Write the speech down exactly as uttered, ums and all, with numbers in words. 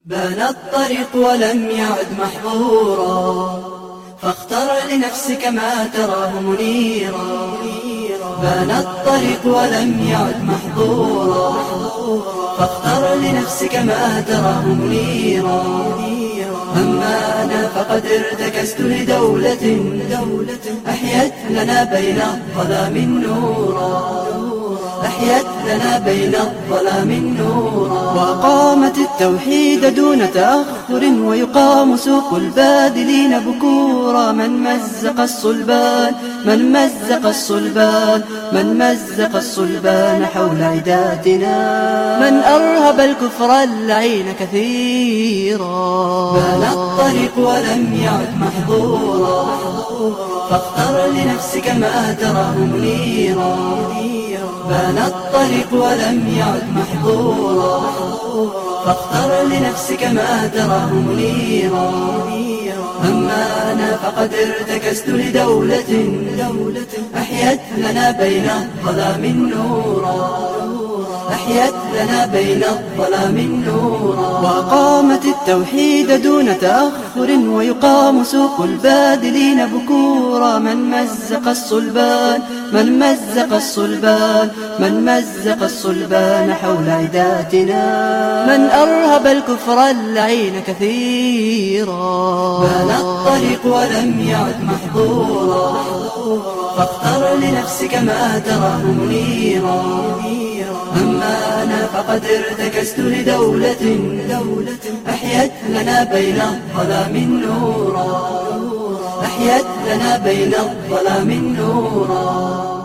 بان الطريق ولم يعد محظورا، فاختر لنفسك ما تراه منيرا. بان الطريق ولم يعد محظورا، فاختر لنفسك ما تراه منيرا. أما أنا فقد ارتكست لدولة أحيت لنا بين الظلام نورا، أحيت لنا بين الظلام نورا. وأقامت التوحيد دون تأخر، ويقام سوق البادلين بكورا. من مزق الصلبان من مزق الصلبان من مزق الصلبان حول عداتنا، من أرهب الكفر اللعين كثيرا. بان الطريق ولم يعد محظورا، فاختر لنفسك ما تراه منيرا. بان الطريق ولم يعد محظورا، فاختر لنفسك ما تراه منيرا. أما أنا فقد ارتكست لدولة أحيت لنا بين الظلام نورا، أحيت لنا بين الظلام نورا. وأقامت التوحيد دون تأخر، ويقام سوق البادلين بكورا. من مزق الصلبان من مزق الصلبان من مزق الصلبان حول عداتنا، من أرهب الكفر اللعين كثيرا. بان الطريق ولم يعد محظورا، فاختر لنفسك ما تراه منيرا. أما أنا فقد ارتكست لدولة أحيت لنا بين الظلام نورا، أحيت لنا بين الظلام نورا.